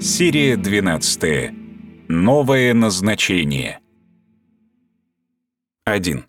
Серия 12. Новое назначение. 1.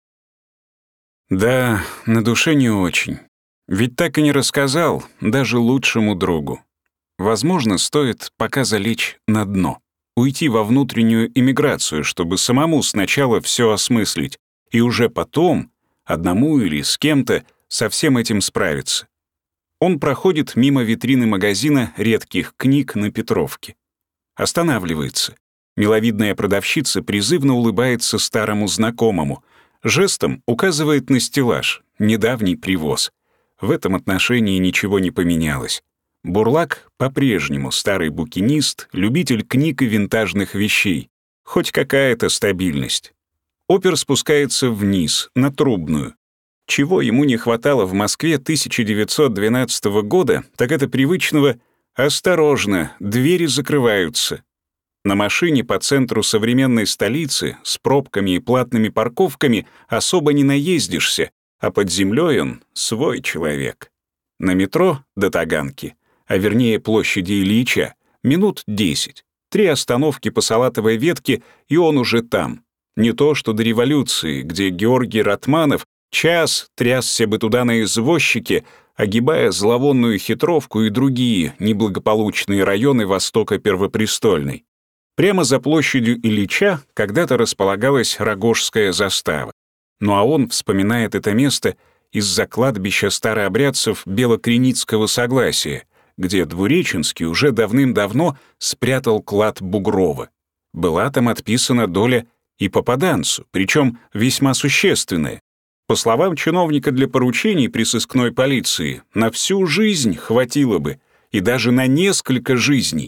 Да, на душе не очень. Ведь так и не рассказал даже лучшему другу. Возможно, стоит пока залечь на дно, уйти во внутреннюю эмиграцию, чтобы самому сначала все осмыслить, и уже потом, одному или с кем-то, со всем этим справиться. Он проходит мимо витрины магазина редких книг на Петровке. Останавливается. Миловидная продавщица призывно улыбается старому знакомому. Жестом указывает на стеллаж, недавний привоз. В этом отношении ничего не поменялось. Бурлак по-прежнему старый букинист, любитель книг и винтажных вещей. Хоть какая-то стабильность. Опер спускается вниз, на Трубную. Чего ему не хватало в Москве 1912 года, так это привычного «осторожно, двери закрываются». На машине по центру современной столицы с пробками и платными парковками особо не наездишься, а под землей он свой человек. На метро до Таганки, а вернее площади Ильича, минут 10. 3 остановки по Салатовой ветке, и он уже там. Не то что до революции, где Георгий Ратманов час трясся бы туда на извозчике, огибая зловонную Хитровку и другие неблагополучные районы востока Первопрестольной. Прямо за площадью Ильича когда-то располагалась Рогожская застава. Ну а он вспоминает это место из-за кладбища старообрядцев Белокреницкого согласия, где Двуреченский уже давным-давно спрятал клад Бугрова. Была там отписана доля и попаданцу, причем весьма существенная. По словам чиновника для поручений при сыскной полиции, на всю жизнь хватило бы, и даже на несколько жизней.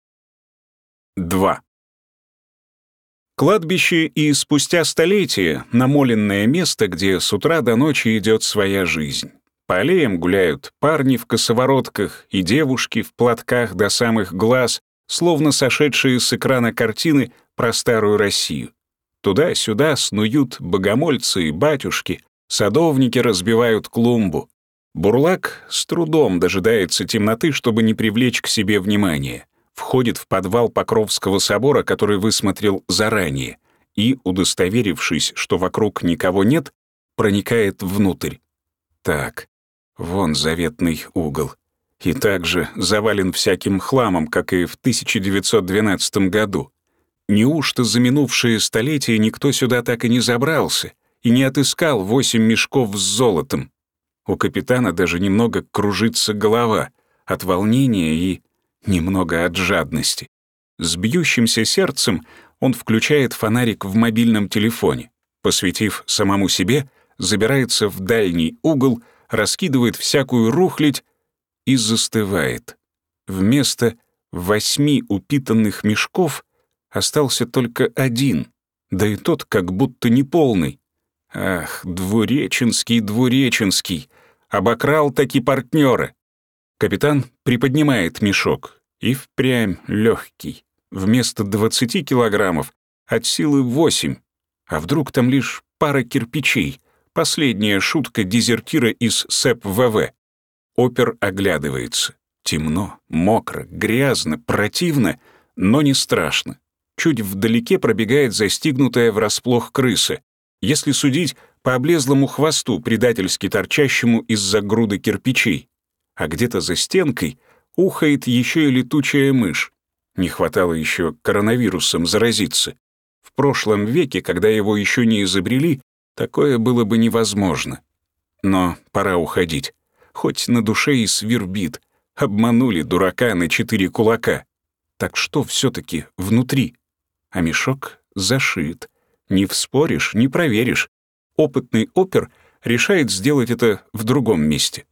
2. Кладбище и спустя столетия намоленное место, где с утра до ночи идет своя жизнь. По аллеям гуляют парни в косоворотках и девушки в платках до самых глаз, словно сошедшие с экрана картины про старую Россию. Туда-сюда снуют богомольцы и батюшки, садовники разбивают клумбу. Бурлак с трудом дожидается темноты, чтобы не привлечь к себе внимание. Входит в подвал Покровского собора, который высмотрел заранее, и, удостоверившись, что вокруг никого нет, проникает внутрь. Так, вон заветный угол. И также завален всяким хламом, как и в 1912 году. Неужто за минувшие столетия никто сюда так и не забрался и не отыскал 8 мешков с золотом? У капитана даже немного кружится голова от волнения и немного от жадности. С бьющимся сердцем он включает фонарик в мобильном телефоне, посветив самому себе, забирается в дальний угол, раскидывает всякую рухлядь и застывает. Вместо 8 упитанных мешков остался только 1, да и тот как будто неполный. Ах, Двуреченский, обокрал таки партнера. Капитан приподнимает мешок, и впрямь легкий. Вместо 20 килограммов от силы 8. А вдруг там лишь пара кирпичей, последняя шутка дезертира из СЭП-ВВ. Опер оглядывается. Темно, мокро, грязно, противно, но не страшно. Чуть вдалеке пробегает застигнутая врасплох крыса, если судить по облезлому хвосту, предательски торчащему из-за груды кирпичей. А где-то за стенкой ухает еще и летучая мышь. Не хватало еще коронавирусом заразиться. В прошлом веке, когда его еще не изобрели, такое было бы невозможно. Но пора уходить. Хоть на душе и свербит. Обманули дурака на 4 кулака. Так что все-таки внутри? А мешок зашит. Не вспоришь, не проверишь. Опытный опер решает сделать это в другом месте.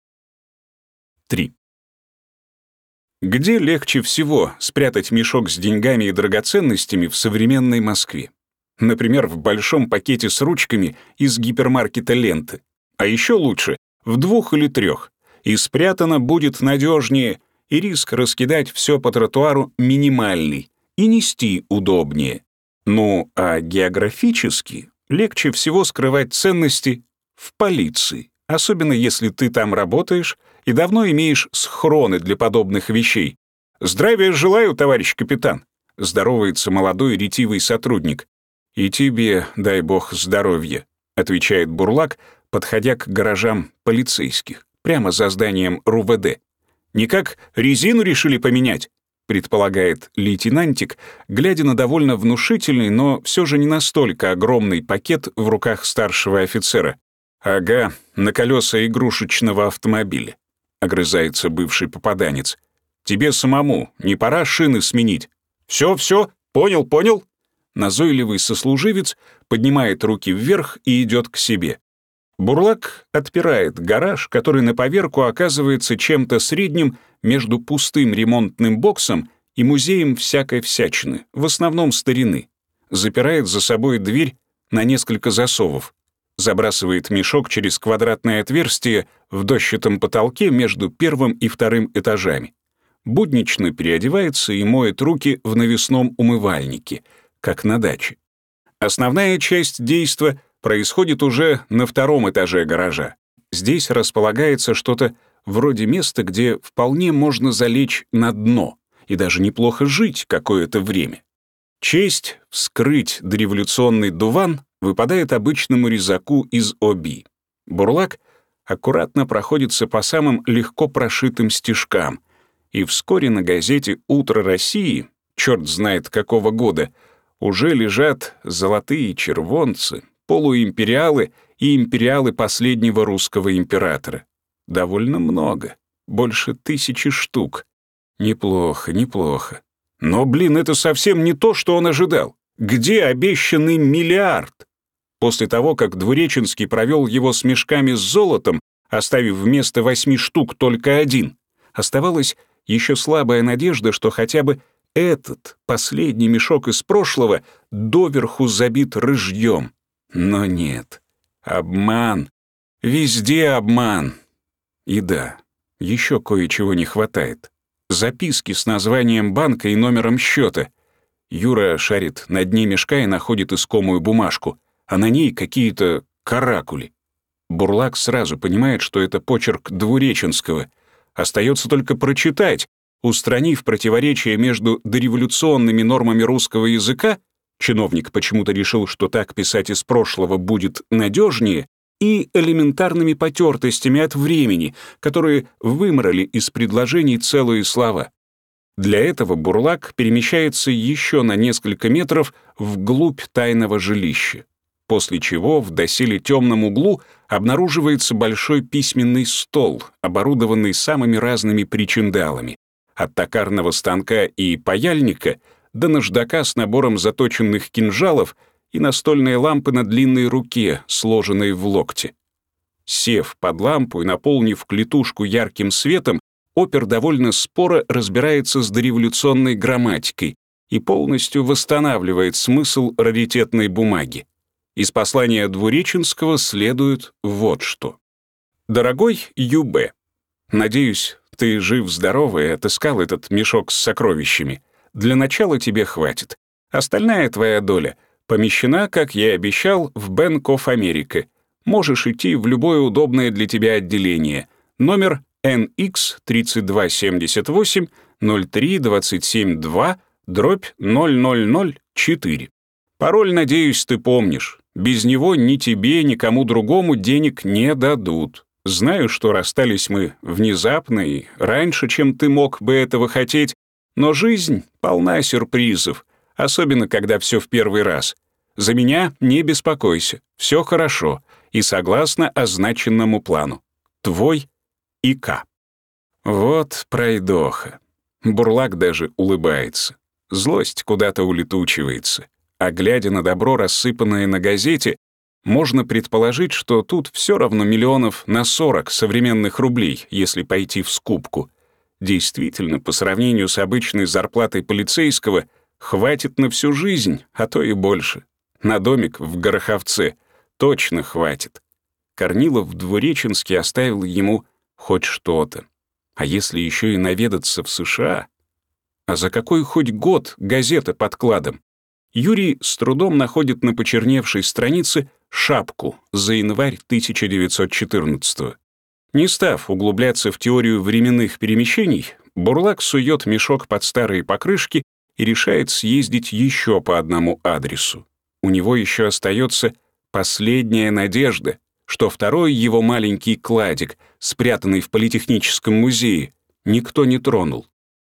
3. Где легче всего спрятать мешок с деньгами и драгоценностями в современной Москве? Например, в большом пакете с ручками из гипермаркета «Лента». А еще лучше — в 2 или 3. И спрятано будет надежнее, и риск раскидать все по тротуару минимальный, и нести удобнее. Ну, а географически легче всего скрывать ценности в полиции, особенно если ты там работаешь и давно имеешь схроны для подобных вещей. «Здравия желаю, товарищ капитан», — здоровается молодой ретивый сотрудник. «И тебе, дай бог, здоровья», — отвечает Бурлак, подходя к гаражам полицейских, прямо за зданием РУВД. «Никак резину решили поменять?» — предполагает лейтенантик, глядя на довольно внушительный, но все же не настолько огромный пакет в руках старшего офицера. «Ага, на колеса игрушечного автомобиля», — огрызается бывший попаданец. «Тебе самому не пора шины сменить?» «Все, понял». Назойливый сослуживец поднимает руки вверх и идет к себе. Бурлак отпирает гараж, который на поверку оказывается чем-то средним между пустым ремонтным боксом и музеем всякой всячины, в основном старины. Запирает за собой дверь на несколько засовов. Забрасывает мешок через квадратное отверстие в дощатом потолке между первым и вторым этажами. Буднично переодевается и моет руки в навесном умывальнике, как на даче. Основная часть действа происходит уже на втором этаже гаража. Здесь располагается что-то вроде места, где вполне можно залечь на дно и даже неплохо жить какое-то время. Честь вскрыть дореволюционный дуван выпадает обычному резаку из ОБИ. Бурлак аккуратно проходится по самым легко прошитым стежкам, и вскоре на газете «Утро России», черт знает какого года, уже лежат золотые червонцы, полуимпериалы и империалы последнего русского императора. Довольно много, больше 1000 штук. Неплохо. Но, это совсем не то, что он ожидал. Где обещанный миллиард? После того, как Двуреченский провел его с мешками с золотом, оставив вместо 8 штук только 1, оставалась еще слабая надежда, что хотя бы этот последний мешок из прошлого доверху забит рыжьем. Но нет. Обман. Везде обман. И да, еще кое-чего не хватает. Записки с названием банка и номером счета. Юра шарит на дне мешка и находит искомую бумажку, а на ней какие-то каракули. Бурлак сразу понимает, что это почерк Двуреченского. Остается только прочитать, устранив противоречие между дореволюционными нормами русского языка, чиновник почему-то решил, что так писать из прошлого будет надежнее, и элементарными потертостями от времени, которые вымрали из предложений целые слова. Для этого Бурлак перемещается еще на несколько метров вглубь тайного жилища, после чего в доселе темном углу обнаруживается большой письменный стол, оборудованный самыми разными причиндалами, от токарного станка и паяльника до наждака с набором заточенных кинжалов и настольной лампы на длинной руке, сложенной в локте. Сев под лампу и наполнив клетушку ярким светом, опер довольно споро разбирается с дореволюционной грамматикой и полностью восстанавливает смысл раритетной бумаги. Из послания Двуреченского следует вот что. «Дорогой Ю.Б., надеюсь, ты жив-здоров и отыскал этот мешок с сокровищами. Для начала тебе хватит. Остальная твоя доля помещена, как я и обещал, в Bank of America. Можешь идти в любое удобное для тебя отделение. Номер NX 3278-03-27-2/0004. Пароль, надеюсь, ты помнишь. Без него ни тебе, ни кому другому денег не дадут. Знаю, что расстались мы внезапно и раньше, чем ты мог бы этого хотеть, но жизнь полна сюрпризов, особенно когда все в первый раз. За меня не беспокойся, все хорошо и согласно означенному плану. Твой И.К. Вот пройдоха. Бурлак даже улыбается. Злость куда-то улетучивается. А глядя на добро, рассыпанное на газете, можно предположить, что тут все равно миллионов на 40 современных рублей, если пойти в скупку. Действительно, по сравнению с обычной зарплатой полицейского, хватит на всю жизнь, а то и больше. На домик в Гороховце точно хватит. Корнилов в Двуреченске оставил ему хоть что-то. А если еще и наведаться в США? А за какой хоть год газета под кладом? Юрий с трудом находит на почерневшей странице шапку за январь 1914-го. Не став углубляться в теорию временных перемещений, Бурлак сует мешок под старые покрышки и решает съездить еще по одному адресу. У него еще остается последняя надежда, что второй его маленький кладик, спрятанный в Политехническом музее, никто не тронул.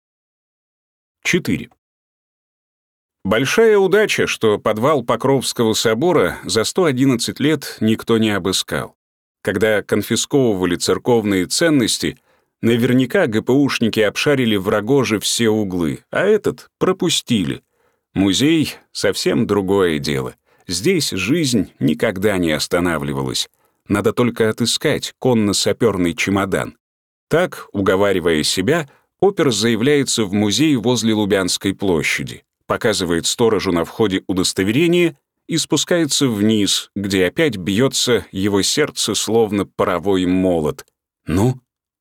4. Большая удача, что подвал Покровского собора за 111 лет никто не обыскал. Когда конфисковывали церковные ценности, наверняка ГПУшники обшарили в Рогоже все углы, а этот пропустили. Музей — совсем другое дело. Здесь жизнь никогда не останавливалась. Надо только отыскать конно-саперный чемодан. Так, уговаривая себя, опер заявляется в музей возле Лубянской площади, показывает сторожу на входе удостоверение и спускается вниз, где опять бьется его сердце, словно паровой молот. Ну?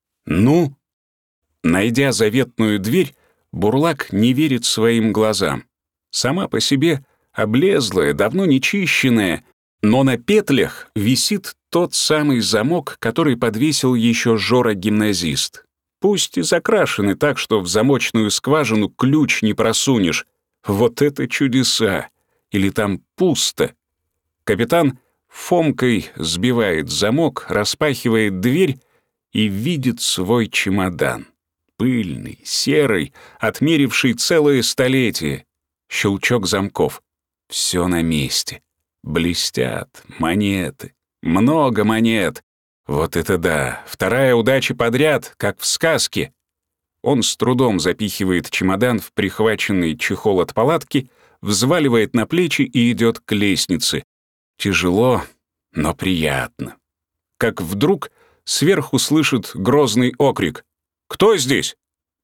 Найдя заветную дверь, Бурлак не верит своим глазам. Сама по себе облезлая, давно не чищенная, но на петлях висит тот самый замок, который подвесил еще Жора-гимназист. Пусть и закрашены так, что в замочную скважину ключ не просунешь. Вот это чудеса! Или там пусто? Капитан Фомкой сбивает замок, распахивает дверь и видит свой чемодан. Пыльный, серый, отмеривший целое столетие. Щелчок замков. Все на месте. Блестят монеты. Много монет. Вот это да! Вторая удача подряд, как в сказке. Он с трудом запихивает чемодан в прихваченный чехол от палатки, взваливает на плечи и идет к лестнице. Тяжело, но приятно. Как вдруг сверху слышит грозный окрик. «Кто здесь?»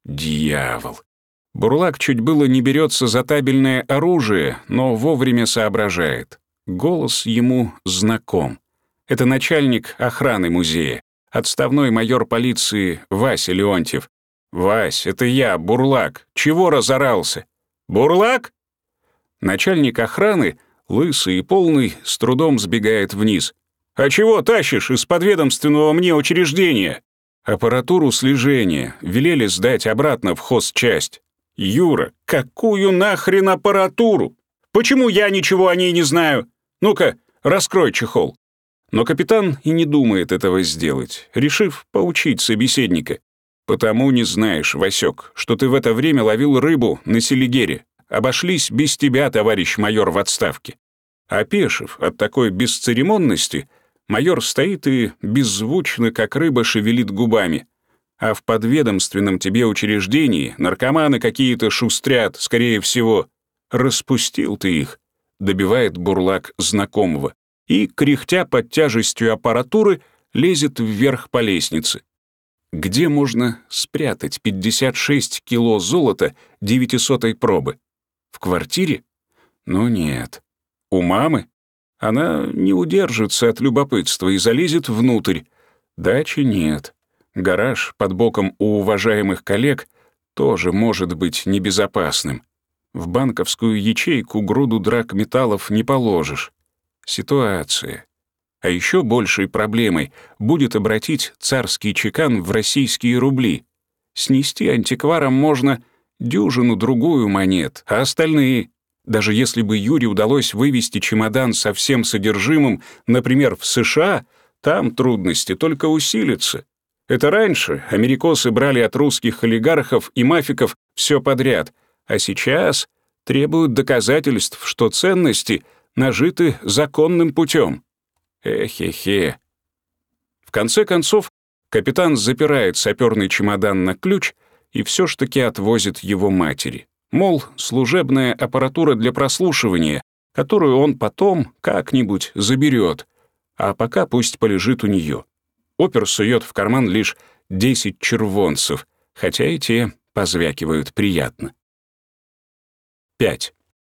Дьявол! Бурлак чуть было не берется за табельное оружие, но вовремя соображает. Голос ему знаком. Это начальник охраны музея, отставной майор полиции Вася Леонтьев. «Вась, это я, Бурлак. Чего разорался?» «Бурлак?» Начальник охраны, лысый и полный, с трудом сбегает вниз. «А чего тащишь из подведомственного мне учреждения?» «Аппаратуру слежения велели сдать обратно в хозчасть». «Юра, какую нахрен аппаратуру? Почему я ничего о ней не знаю? Ну-ка, раскрой чехол». Но капитан и не думает этого сделать, решив поучить собеседника. «Потому не знаешь, Васек, что ты в это время ловил рыбу на Селигере. Обошлись без тебя, товарищ майор в отставке». Опешив от такой бесцеремонности, майор стоит и беззвучно, как рыба, шевелит губами. «А в подведомственном тебе учреждении наркоманы какие-то шустрят, скорее всего. Распустил ты их», — добивает Бурлак знакомого, и, кряхтя под тяжестью аппаратуры, лезет вверх по лестнице. Где можно спрятать 56 кило золота 900-й пробы? В квартире? Ну нет. У мамы? Она не удержится от любопытства и залезет внутрь. Дачи нет. Гараж под боком у уважаемых коллег тоже может быть небезопасным. В банковскую ячейку груду драгметаллов не положишь. Ситуация. А еще большей проблемой будет обратить царский чекан в российские рубли. Снести антикварам можно дюжину-другую монет, а остальные, даже если бы Юре удалось вывести чемодан со всем содержимым, например, в США, там трудности только усилятся. Это раньше америкосы брали от русских олигархов и мафиков все подряд, а сейчас требуют доказательств, что ценности нажиты законным путем. Эхе-хе. В конце концов, капитан запирает саперный чемодан на ключ и все ж таки отвозит его матери. Мол, служебная аппаратура для прослушивания, которую он потом как-нибудь заберет, а пока пусть полежит у нее. Опер сует в карман лишь 10 червонцев, хотя и те позвякивают приятно. 5.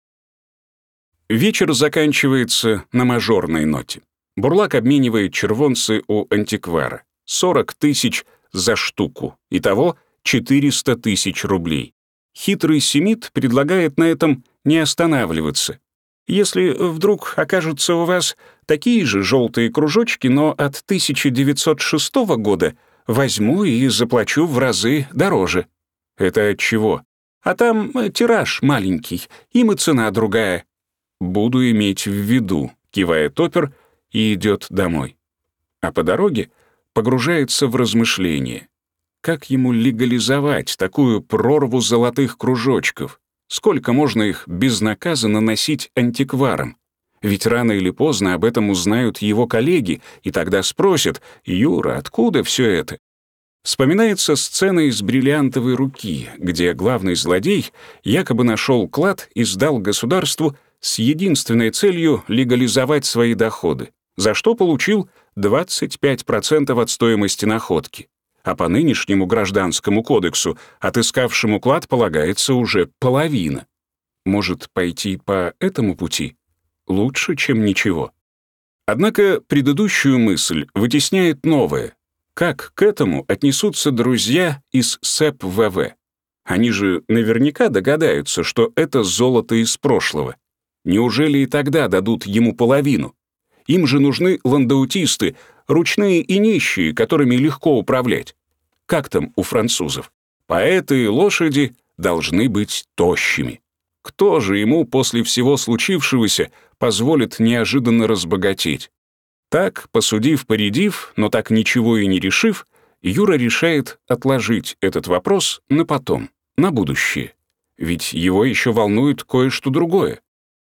Вечер заканчивается на мажорной ноте. Бурлак обменивает червонцы у антиквара. 40 тысяч за штуку. Итого 400 тысяч рублей. Хитрый семит предлагает на этом не останавливаться. Если вдруг окажутся у вас такие же желтые кружочки, но от 1906 года, возьму и заплачу в разы дороже. Это от чего? А там тираж маленький, им и цена другая. Буду иметь в виду, кивает опер и идет домой. А по дороге погружается в размышления. Как ему легализовать такую прорву золотых кружочков? Сколько можно их безнаказанно носить антикварам? Ведь рано или поздно об этом узнают его коллеги, и тогда спросят: «Юра, откуда все это?» Вспоминается сцена из «Бриллиантовой руки», где главный злодей якобы нашел клад и сдал государству с единственной целью легализовать свои доходы, за что получил 25% от стоимости находки. А по нынешнему гражданскому кодексу отыскавшему клад полагается уже половина. Может, пойти по этому пути? Лучше, чем ничего. Однако предыдущую мысль вытесняет новая. Как к этому отнесутся друзья из СЭП-ВВ? Они же наверняка догадаются, что это золото из прошлого. Неужели и тогда дадут ему половину? Им же нужны ландаутисты, ручные и нищие, которыми легко управлять. Как там у французов? Поэты и лошади должны быть тощими. Кто же ему после всего случившегося позволит неожиданно разбогатеть? Так, посудив-поредив, но так ничего и не решив, Юра решает отложить этот вопрос на потом, на будущее. Ведь его еще волнует кое-что другое.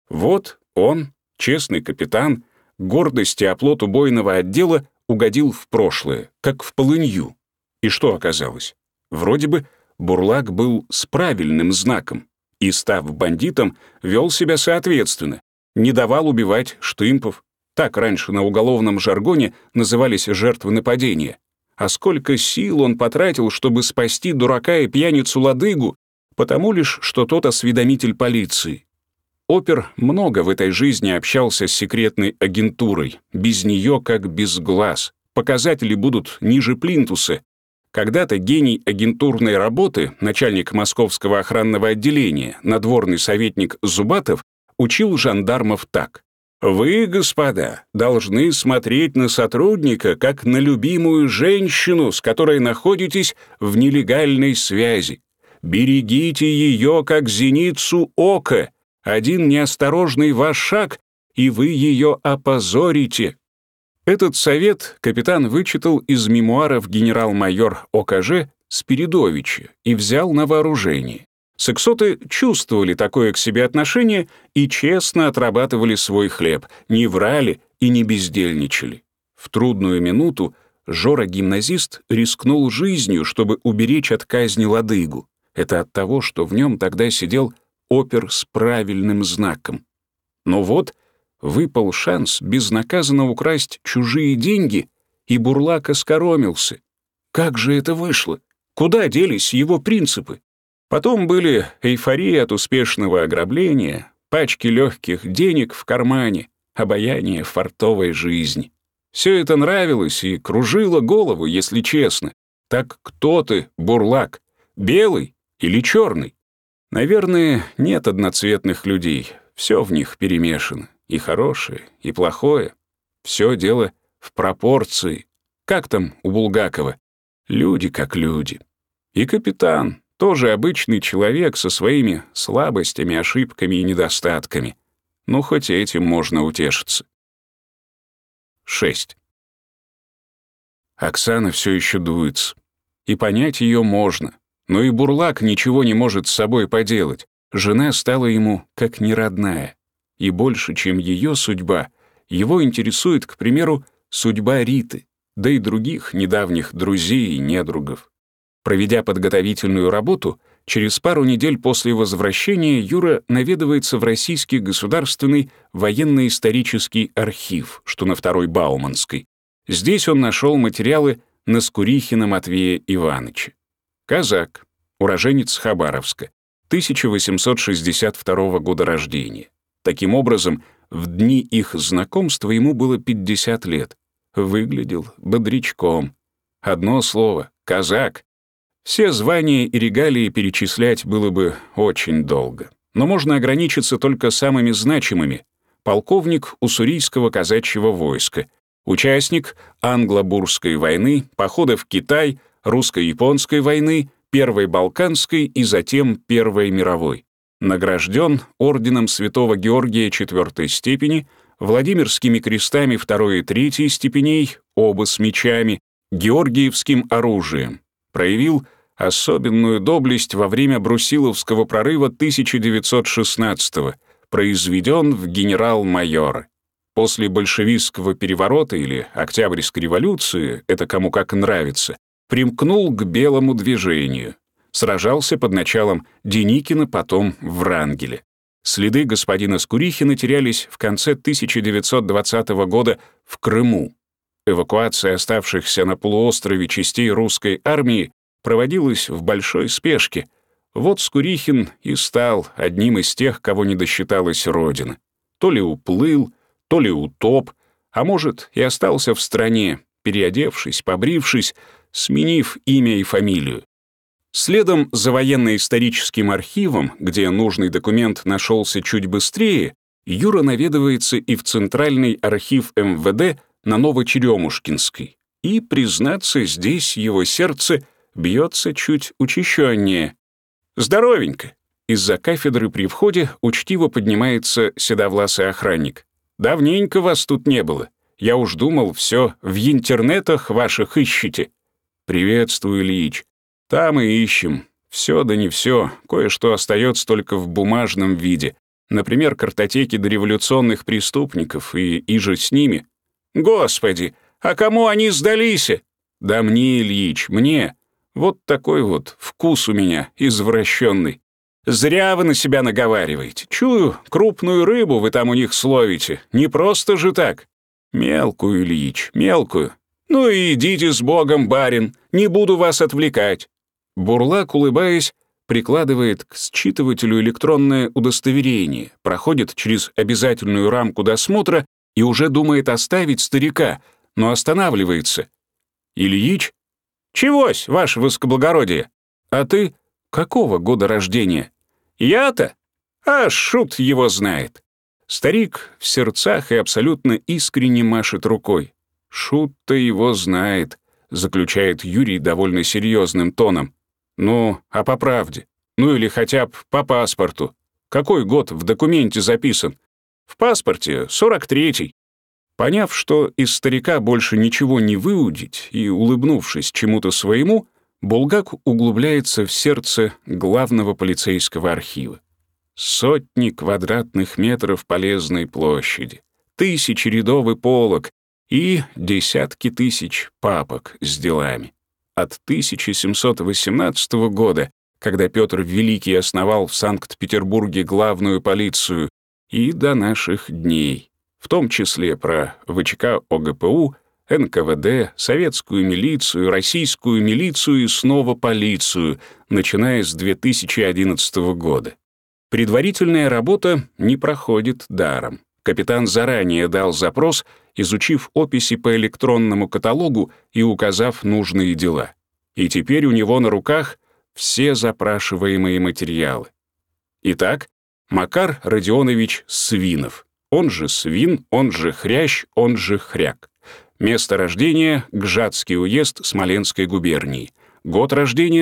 Вот он, честный капитан, гордость и оплот убойного отдела, угодил в прошлое, как в полынью. И что оказалось? Вроде бы Бурлак был с правильным знаком и, став бандитом, вел себя соответственно, не давал убивать штымпов. Так раньше на уголовном жаргоне назывались жертвы нападения. А сколько сил он потратил, чтобы спасти дурака и пьяницу-ладыгу, потому лишь, что тот осведомитель полиции. Опер много в этой жизни общался с секретной агентурой, без нее как без глаз. Показатели будут ниже плинтуса. Когда-то гений агентурной работы, начальник московского охранного отделения, надворный советник Зубатов, учил жандармов так. «Вы, господа, должны смотреть на сотрудника как на любимую женщину, с которой находитесь в нелегальной связи. Берегите ее как зеницу ока. Один неосторожный ваш шаг, и вы ее опозорите». Этот совет капитан вычитал из мемуаров генерал-майор ОКЖ Спиридовича и взял на вооружение. Сексоты чувствовали такое к себе отношение и честно отрабатывали свой хлеб, не врали и не бездельничали. В трудную минуту Жора-гимназист рискнул жизнью, чтобы уберечь от казни ладыгу. Это от того, что в нем тогда сидел опер с правильным знаком. Но вот выпал шанс безнаказанно украсть чужие деньги, и Бурлак оскоромился. Как же это вышло? Куда делись его принципы? Потом были эйфория от успешного ограбления, пачки легких денег в кармане, обаяние фартовой жизни. Все это нравилось и кружило голову, если честно. Так кто ты, Бурлак, белый или черный? Наверное, нет одноцветных людей, все в них перемешано, и хорошее, и плохое. Все дело в пропорции. Как там у Булгакова? Люди как люди. И капитан тоже обычный человек со своими слабостями, ошибками и недостатками. Ну, хоть этим можно утешиться. 6. Оксана все еще дуется. И понять ее можно. Но и Бурлак ничего не может с собой поделать. Жена стала ему как неродная. И больше, чем ее судьба, его интересует, к примеру, судьба Риты, да и других недавних друзей и недругов. Проведя подготовительную работу, через пару недель после возвращения Юра наведывается в Российский государственный военно-исторический архив, что на Второй Бауманской. Здесь он нашел материалы на Скурихина Матвея Ивановича. Казак, уроженец Хабаровска, 1862 года рождения. Таким образом, в дни их знакомства ему было 50 лет. Выглядел бодрячком. Одно слово — казак. Все звания и регалии перечислять было бы очень долго. Но можно ограничиться только самыми значимыми. Полковник уссурийского казачьего войска, участник Англо-Бурской войны, похода в Китай, русско-японской войны, Первой Балканской и затем Первой мировой. Награжден орденом Святого Георгия IV степени, Владимирскими крестами II и III степеней, оба с мечами, Георгиевским оружием. Проявил особенную доблесть во время Брусиловского прорыва 1916-го, произведен в генерал-майоры. После большевистского переворота или Октябрьской революции, это кому как нравится, примкнул к белому движению. Сражался под началом Деникина, потом в Врангеле. Следы господина Скурихина терялись в конце 1920 года в Крыму. Эвакуация оставшихся на полуострове частей русской армии проводилась в большой спешке. Вот Скурихин и стал одним из тех, кого не досчиталась Родина. То ли уплыл, то ли утоп, а может, и остался в стране, переодевшись, побрившись, сменив имя и фамилию. Следом за военно-историческим архивом, где нужный документ нашелся чуть быстрее, Юра наведывается и в Центральный архив МВД на Новочеремушкинской. И, признаться, здесь его сердце бьется чуть учащеннее. «Здоровенько!» Из-за кафедры при входе учтиво поднимается седовласый охранник. «Давненько вас тут не было. Я уж думал, все в интернетах ваших ищете». «Приветствую, Ильич. Там и ищем. Все да не все. Кое-что остается только в бумажном виде. Например, картотеки дореволюционных преступников и иже с ними». «Господи, а кому они сдались?» «Да мне, Ильич, мне. Вот такой вот вкус у меня извращенный. Зря вы на себя наговариваете. Чую, крупную рыбу вы там у них словите. Не просто же так». «Мелкую, Ильич, мелкую». «Ну и идите с Богом, барин, не буду вас отвлекать». Бурлак, улыбаясь, прикладывает к считывателю электронное удостоверение, проходит через обязательную рамку досмотра и уже думает оставить старика, но останавливается. «Ильич?» «Чегось, ваше высокоблагородие?» «А ты какого года рождения?» «Я-то? А шут его знает». Старик в сердцах и абсолютно искренне машет рукой. «Шут-то его знает», — заключает Юрий довольно серьезным тоном. «Ну, а по правде? Ну или хотя бы по паспорту? Какой год в документе записан?» «В паспорте 43-й». Поняв, что из старика больше ничего не выудить, и улыбнувшись чему-то своему, Булгак углубляется в сердце главного полицейского архива. Сотни квадратных метров полезной площади, тысячи рядов и полок и десятки тысяч папок с делами. От 1718 года, когда Петр Великий основал в Санкт-Петербурге главную полицию, и до наших дней, в том числе про ВЧК ОГПУ, НКВД, советскую милицию, российскую милицию и снова полицию, начиная с 2011 года. Предварительная работа не проходит даром. Капитан заранее дал запрос, изучив описи по электронному каталогу и указав нужные дела. И теперь у него на руках все запрашиваемые материалы. Итак, Макар Родионович Свинов, он же Свин, он же Хрящ, он же Хряк. Место рождения — Гжатский уезд Смоленской губернии. Год рождения —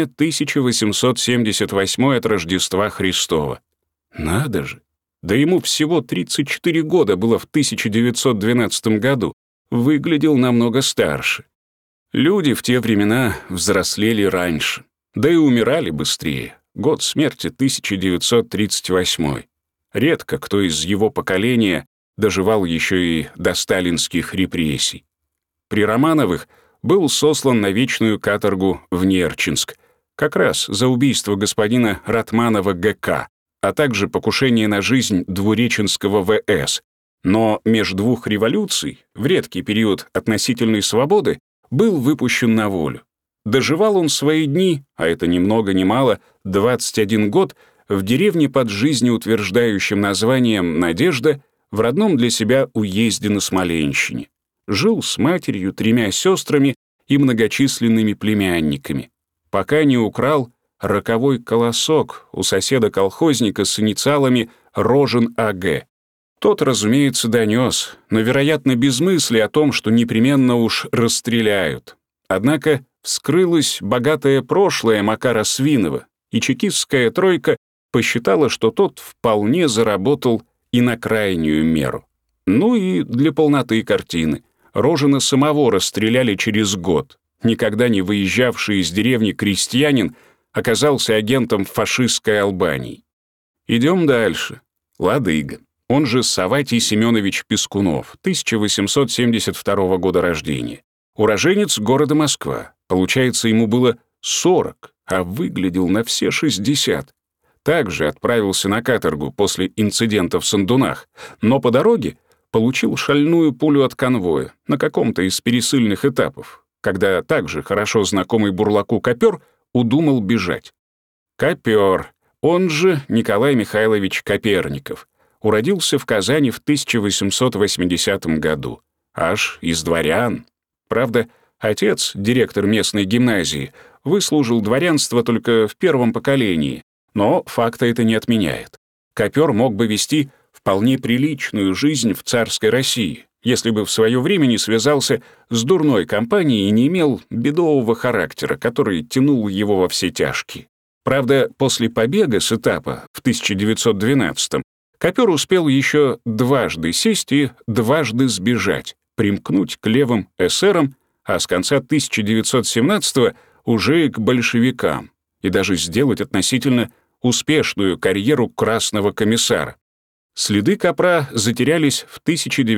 1878 от Рождества Христова. Надо же! Да ему всего 34 года было в 1912 году. Выглядел намного старше. Люди в те времена взрослели раньше. Да и умирали быстрее. Год смерти 1938. Редко кто из его поколения доживал еще и до сталинских репрессий. При Романовых был сослан на вечную каторгу в Нерчинск, как раз за убийство господина Ратманова ГК, а также покушение на жизнь двуреченского ВС. Но между двух революций, в редкий период относительной свободы, был выпущен на волю. Доживал он свои дни, а это ни много ни мало, 21 год, в деревне под жизнеутверждающим названием «Надежда» в родном для себя уезде на Смоленщине. Жил с матерью, 3 сестрами и многочисленными племянниками, пока не украл роковой колосок у соседа-колхозника с инициалами Рожин А.Г. Тот, разумеется, донес, но, вероятно, без мысли о том, что непременно уж расстреляют. Однако вскрылось богатое прошлое Макара Свинова, и чекистская тройка посчитала, что тот вполне заработал и на крайнюю меру. Ну и для полноты картины. Рожина самого расстреляли через год. Никогда не выезжавший из деревни крестьянин оказался агентом фашистской Албании. Идем дальше. Ладыга. Он же Савватий Семенович Пискунов, 1872 года рождения. Уроженец города Москва. Получается, ему было 40, а выглядел на все 60. Также отправился на каторгу после инцидента в Сандунах, но по дороге получил шальную пулю от конвоя на каком-то из пересыльных этапов, когда также хорошо знакомый Бурлаку Копер удумал бежать. Копер, он же Николай Михайлович Коперников, уродился в Казани в 1880 году, аж из дворян. Правда, отец, директор местной гимназии, выслужил дворянство только в первом поколении, но факта это не отменяет. Копер мог бы вести вполне приличную жизнь в царской России, если бы в свое время не связался с дурной компанией и не имел бедового характера, который тянул его во все тяжкие. Правда, после побега с этапа в 1912-м Копер успел еще дважды сесть и дважды сбежать, примкнуть к левым эсерам, а с конца 1917-го уже к большевикам, и даже сделать относительно успешную карьеру красного комиссара. Следы Копра затерялись в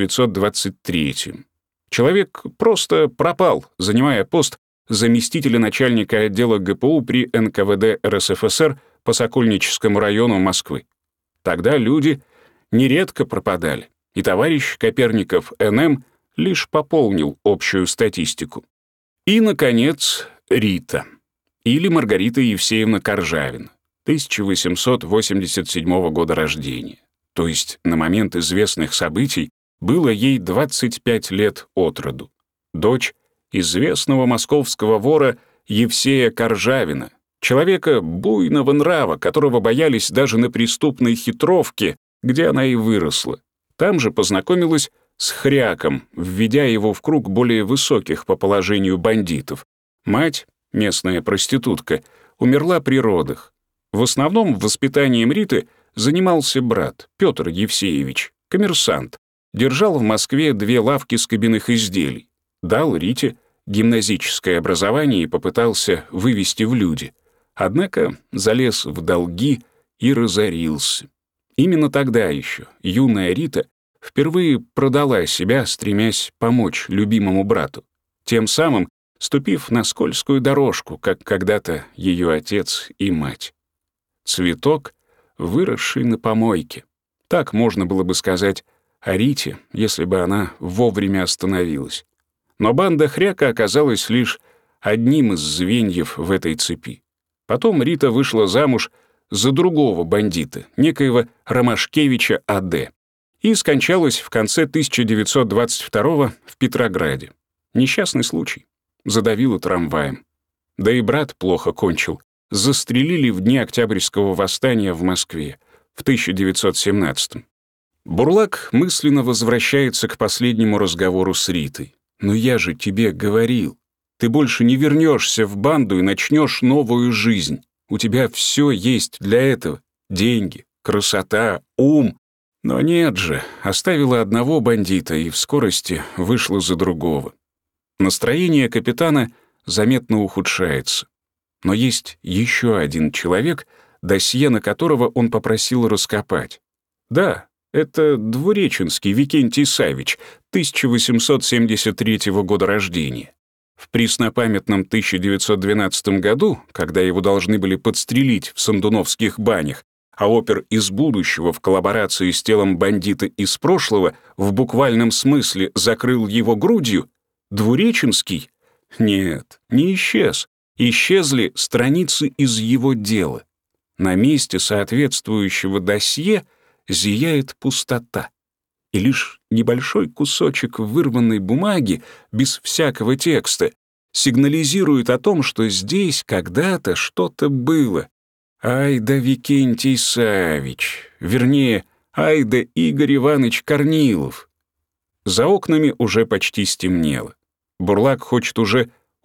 1923-м. Человек просто пропал, занимая пост заместителя начальника отдела ГПУ при НКВД РСФСР по Сокольническому району Москвы. Тогда люди нередко пропадали, и товарищ Коперников НМ лишь пополнил общую статистику. И, наконец, Рита, или Маргарита Евсеевна Коржавина, 1887 года рождения. То есть на момент известных событий было ей 25 лет от роду. Дочь известного московского вора Евсея Коржавина, человека буйного нрава, которого боялись даже на преступной хитровке, где она и выросла. Там же познакомилась с Хряком, введя его в круг более высоких по положению бандитов. Мать, местная проститутка, умерла при родах. В основном воспитанием Риты занимался брат, Петр Евсеевич, коммерсант. Держал в Москве 2 лавки скобяных изделий. Дал Рите гимназическое образование и попытался вывести в люди. Однако залез в долги и разорился. Именно тогда еще юная Рита впервые продала себя, стремясь помочь любимому брату, тем самым ступив на скользкую дорожку, как когда-то ее отец и мать. Цветок, выросший на помойке. Так можно было бы сказать о Рите, если бы она вовремя остановилась. Но банда Хряка оказалась лишь одним из звеньев в этой цепи. Потом Рита вышла замуж за другого бандита, некоего Ромашкевича А.Д., и скончалась в конце 1922-го в Петрограде. Несчастный случай. Задавило трамваем. Да и брат плохо кончил. Застрелили в дни Октябрьского восстания в Москве в 1917-м. Бурлак мысленно возвращается к последнему разговору с Ритой. «Но я же тебе говорил, ты больше не вернешься в банду и начнешь новую жизнь. У тебя все есть для этого. Деньги, красота, ум. Но нет же, оставила одного бандита и в скорости вышла за другого». Настроение капитана заметно ухудшается. Но есть еще один человек, досье на которого он попросил раскопать. Да, это двуреченский Викентий Саввич, 1873 года рождения. В преснопамятном 1912 году, когда его должны были подстрелить в Сандуновских банях, а опер из будущего в коллаборации с телом бандита из прошлого в буквальном смысле закрыл его грудью, двуреченский? Нет, не исчез. Исчезли страницы из его дела. На месте соответствующего досье зияет пустота. И лишь небольшой кусочек вырванной бумаги, без всякого текста, сигнализирует о том, что здесь когда-то что-то было. Ай да Викентий Саввич, вернее, ай да Игорь Иванович Корнилов. За окнами уже почти стемнело. Бурлак хочет уже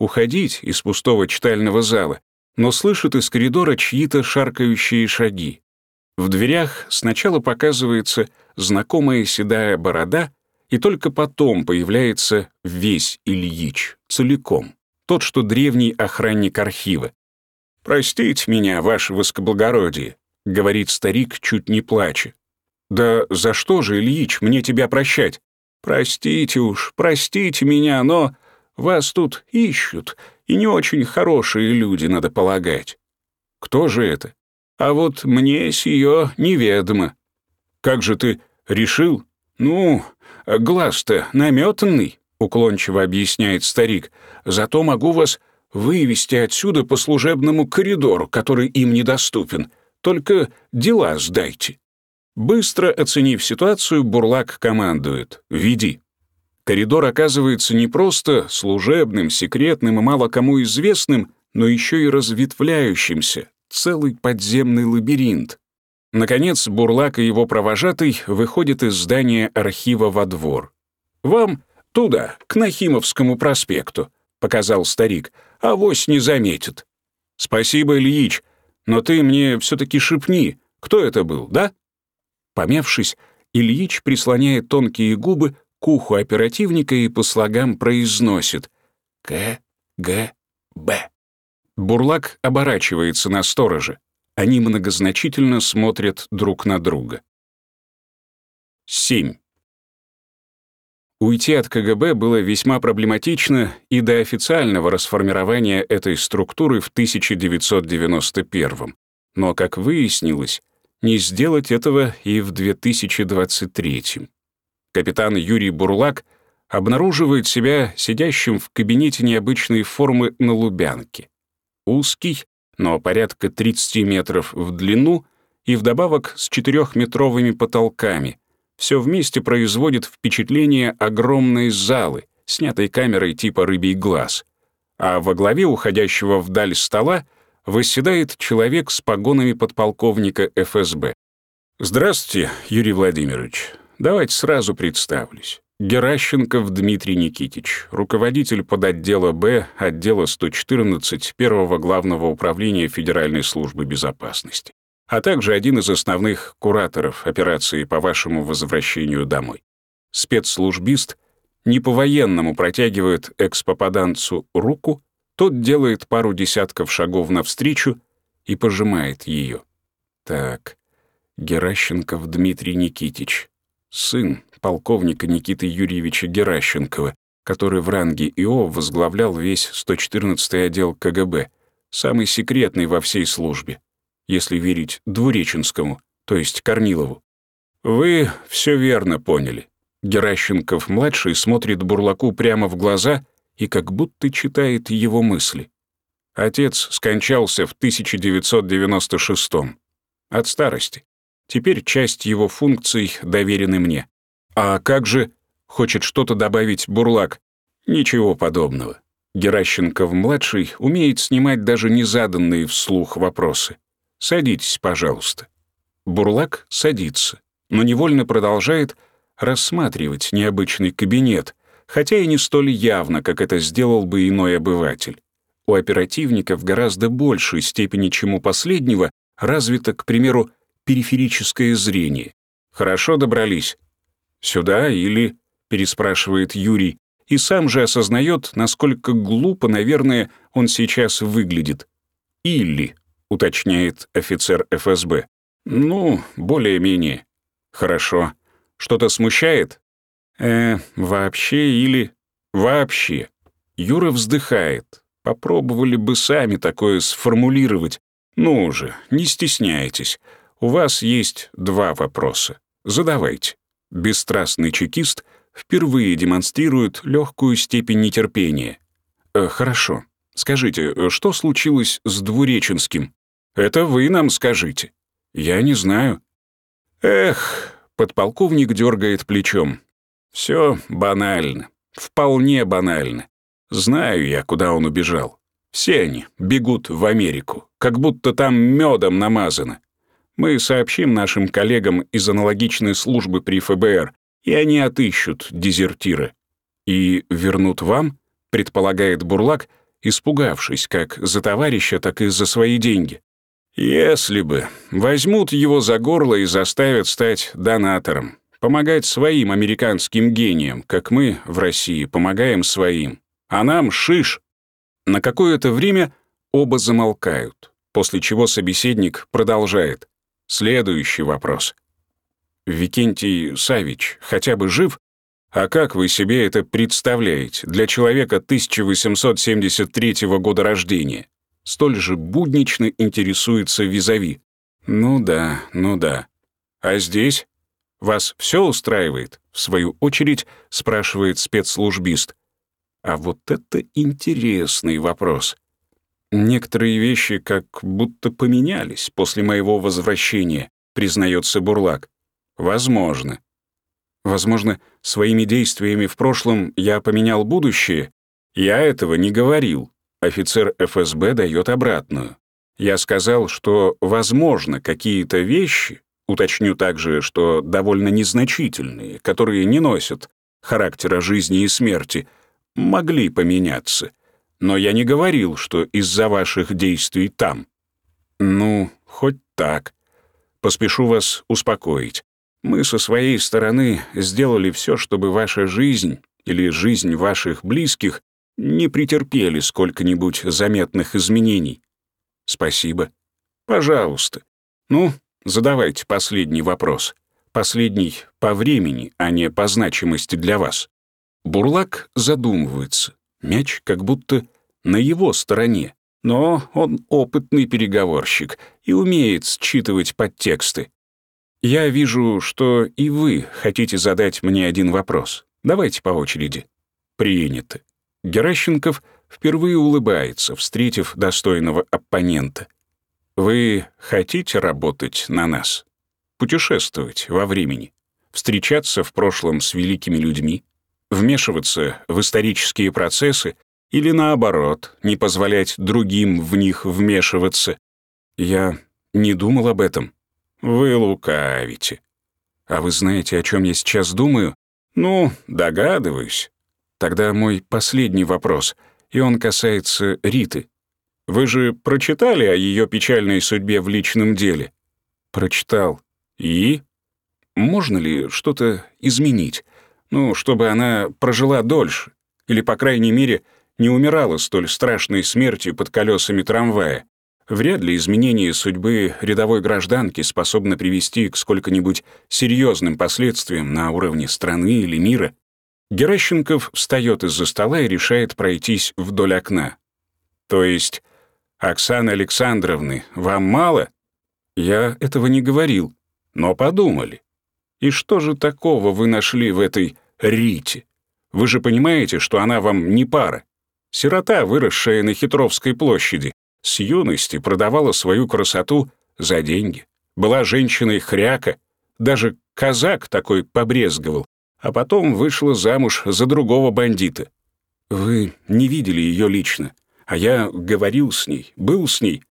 уходить из пустого читального зала, но слышит из коридора чьи-то шаркающие шаги. В дверях сначала показывается знакомая седая борода, и только потом появляется весь Ильич, целиком, тот, что древний охранник архива. «Простите меня, ваше высокоблагородие», — говорит старик, чуть не плача. «Да за что же, Ильич, мне тебя прощать? Простите уж, простите меня, но вас тут ищут, и не очень хорошие люди, надо полагать». «Кто же это?» «А вот мне сие неведомо». «Как же ты решил?» «Ну, глаз-то наметанный», — уклончиво объясняет старик. «Зато могу вас вывести отсюда по служебному коридору, который им недоступен. Только дела сдайте». Быстро оценив ситуацию, Бурлак командует: «Веди». Коридор оказывается не просто служебным, секретным и мало кому известным, но еще и разветвляющимся, целый подземный лабиринт. Наконец, Бурлак и его провожатый выходят из здания архива во двор. «Вам туда, к Нахимовскому проспекту», — показал старик, — «авось не заметит». «Спасибо, Ильич, но ты мне все-таки шепни, кто это был, да?» Помявшись, Ильич прислоняет тонкие губы к уху оперативника и по слогам произносит «К-Г-Б». Бурлак оборачивается на сторожа. Они многозначительно смотрят друг на друга. 7. Уйти от КГБ было весьма проблематично и до официального расформирования этой структуры в 1991. Но, как выяснилось, не сделать этого и в 2023. Капитан Юрий Бурлак обнаруживает себя сидящим в кабинете необычной формы на Лубянке. Узкий, но порядка 30 метров в длину и вдобавок с 4-метровыми потолками. Все вместе производит впечатление огромной залы, снятой камерой типа «Рыбий глаз». А во главе уходящего вдаль стола восседает человек с погонами подполковника ФСБ. «Здравствуйте, Юрий Владимирович. Давайте сразу представлюсь. Геращенков Дмитрий Никитич, руководитель подотдела Б, отдела 114 Первого главного управления Федеральной службы безопасности, а также один из основных кураторов операции по вашему возвращению домой. Спецслужбист не по-военному протягивает экс-попаданцу руку, тот делает пару десятков шагов навстречу и пожимает ее. Так, Геращенков Дмитрий Никитич, сын полковника Никиты Юрьевича Геращенкова, который в ранге ИО возглавлял весь 114-й отдел КГБ, самый секретный во всей службе, если верить Двуреченскому, то есть Корнилову. Вы все верно поняли. Геращенков-младший смотрит Бурлаку прямо в глаза и как будто читает его мысли. Отец скончался в 1996-м. От старости. Теперь часть его функций доверены мне. А как же, хочет что-то добавить Бурлак? Ничего подобного. Геращенков-младший умеет снимать даже незаданные вслух вопросы. Садитесь, пожалуйста. Бурлак садится, но невольно продолжает рассматривать необычный кабинет, хотя и не столь явно, как это сделал бы иной обыватель. У оперативника в гораздо большей степени, чем у последнего, развито, к примеру, периферическое зрение. Хорошо добрались. «Сюда или?» — переспрашивает Юрий, и сам же осознает, насколько глупо, наверное, он сейчас выглядит. «Или», — уточняет офицер ФСБ. «Ну, более-менее». «Хорошо. Что-то смущает?» Вообще или...» «Вообще». Юра вздыхает. Попробовали бы сами такое сформулировать. Ну же, не стесняйтесь. У вас есть 2 вопроса. Задавайте. Бесстрастный чекист впервые демонстрирует легкую степень нетерпения. Хорошо. Скажите, что случилось с Двуреченским? Это вы нам скажите. Я не знаю. Подполковник дергает плечом. Все банально. Вполне банально. Знаю я, куда он убежал. Все они бегут в Америку, как будто там медом намазано. Мы сообщим нашим коллегам из аналогичной службы при ФБР, и они отыщут дезертира. И вернут вам, предполагает Бурлак, испугавшись как за товарища, так и за свои деньги. Если бы возьмут его за горло и заставят стать донатором, помогать своим американским гениям, как мы в России помогаем своим, а нам шиш. На какое-то время оба замолкают, после чего собеседник продолжает. Следующий вопрос. Викентий Саввич хотя бы жив? А как вы себе это представляете для человека 1873 года рождения? Столь же буднично интересуется визави. Ну да. А здесь? Вас все устраивает? В свою очередь спрашивает спецслужбист. А вот это интересный вопрос. Некоторые вещи как будто поменялись после моего возвращения, признается Бурлак. Возможно. Возможно, своими действиями в прошлом я поменял будущее? Я этого не говорил. Офицер ФСБ дает обратную. Я сказал, что, возможно, какие-то вещи, уточню также, что довольно незначительные, которые не носят характера жизни и смерти, могли поменяться. Но я не говорил, что из-за ваших действий там. Ну, хоть так. Поспешу вас успокоить. Мы со своей стороны сделали все, чтобы ваша жизнь или жизнь ваших близких не претерпели сколько-нибудь заметных изменений. Спасибо. Пожалуйста. Ну, задавайте последний вопрос. Последний по времени, а не по значимости для вас. Бурлак задумывается. Мяч как будто на его стороне. Но он опытный переговорщик и умеет считывать подтексты. Я вижу, что и вы хотите задать мне один вопрос. Давайте по очереди. Принято. Геращенков впервые улыбается, встретив достойного оппонента. Вы хотите работать на нас? Путешествовать во времени? Встречаться в прошлом с великими людьми? Вмешиваться в исторические процессы? Или наоборот, не позволять другим в них вмешиваться? Я не думал об этом. Вы лукавите. А вы знаете, о чем я сейчас думаю? Ну, догадываюсь. Тогда мой последний вопрос, и он касается Риты. Вы же прочитали о ее печальной судьбе в личном деле? Прочитал. И? Можно ли что-то изменить? Ну, чтобы она прожила дольше. Или, по крайней мере, не умирала столь страшной смертью под колесами трамвая. Вряд ли изменение судьбы рядовой гражданки способно привести к сколько-нибудь серьезным последствиям на уровне страны или мира. Геращенков встает из-за стола и решает пройтись вдоль окна. То есть, Оксаны Александровны, вам мало? Я этого не говорил, но подумали. И что же такого вы нашли в этой Рите? Вы же понимаете, что она вам не пара. Сирота, выросшая на Хитровской площади, с юности продавала свою красоту за деньги. Была женщиной хряка, даже казак такой побрезговал, а потом вышла замуж за другого бандита. Вы не видели ее лично, а я говорил с ней, был с ней.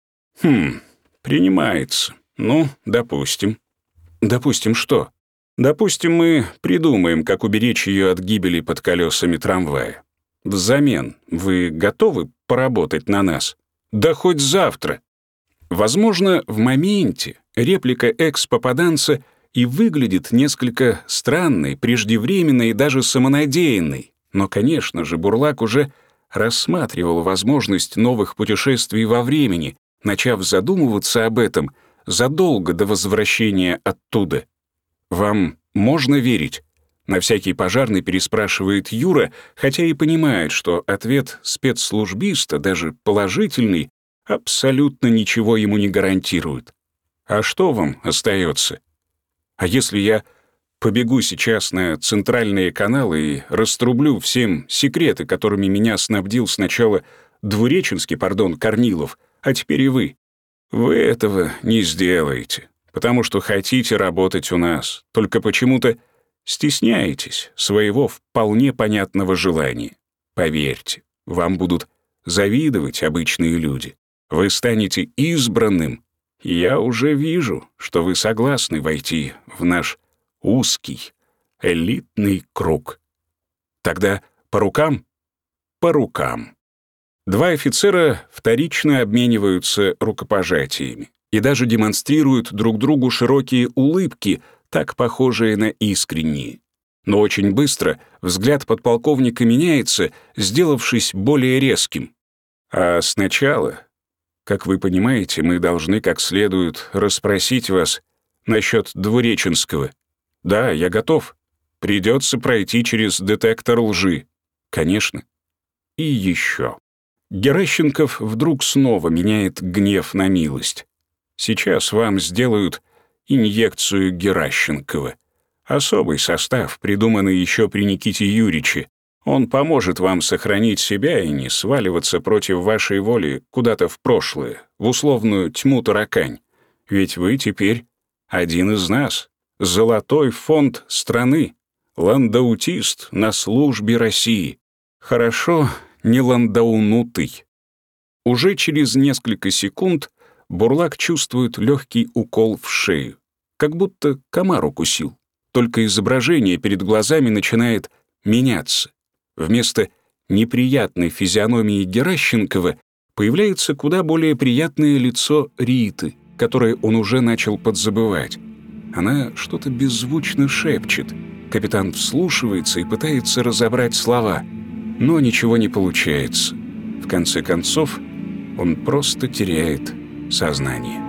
Принимается. Ну, допустим. Допустим, что? Допустим, мы придумаем, как уберечь ее от гибели под колесами трамвая. Взамен вы готовы поработать на нас? Да хоть завтра. Возможно, в моменте реплика экс-попаданца и выглядит несколько странной, преждевременной и даже самонадеянной. Но, конечно же, Бурлак уже рассматривал возможность новых путешествий во времени, начав задумываться об этом задолго до возвращения оттуда. «Вам можно верить?» На всякий пожарный переспрашивает Юра, хотя и понимает, что ответ спецслужбиста, даже положительный, абсолютно ничего ему не гарантирует. А что вам остается? А если я побегу сейчас на центральные каналы и раструблю всем секреты, которыми меня снабдил сначала Двуреченский, Корнилов, а теперь и вы? Вы этого не сделаете, потому что хотите работать у нас, только почему-то стесняетесь своего вполне понятного желания. Поверьте, вам будут завидовать обычные люди. Вы станете избранным. И я уже вижу, что вы согласны войти в наш узкий, элитный круг. Тогда по рукам? По рукам. Два офицера вторично обмениваются рукопожатиями и даже демонстрируют друг другу широкие улыбки, так похожие на искренние. Но очень быстро взгляд подполковника меняется, сделавшись более резким. А сначала, как вы понимаете, мы должны как следует расспросить вас насчет Двуреченского. Да, я готов. Придется пройти через детектор лжи. Конечно. И еще. Геращенков вдруг снова меняет гнев на милость. Сейчас вам сделают инъекцию Геращенкова. Особый состав, придуманный еще при Никите Юрьевиче. Он поможет вам сохранить себя и не сваливаться против вашей воли куда-то в прошлое, в условную тьму-таракань. Ведь вы теперь один из нас. Золотой фонд страны. Ландаутист на службе России. Хорошо, не ландаунутый. Уже через несколько секунд Бурлак чувствует легкий укол в шею, как будто комар укусил. Только изображение перед глазами начинает меняться. Вместо неприятной физиономии Геращенкова появляется куда более приятное лицо Риты, которое он уже начал подзабывать. Она что-то беззвучно шепчет. Капитан вслушивается и пытается разобрать слова, но ничего не получается. В конце концов, он просто теряет сознание.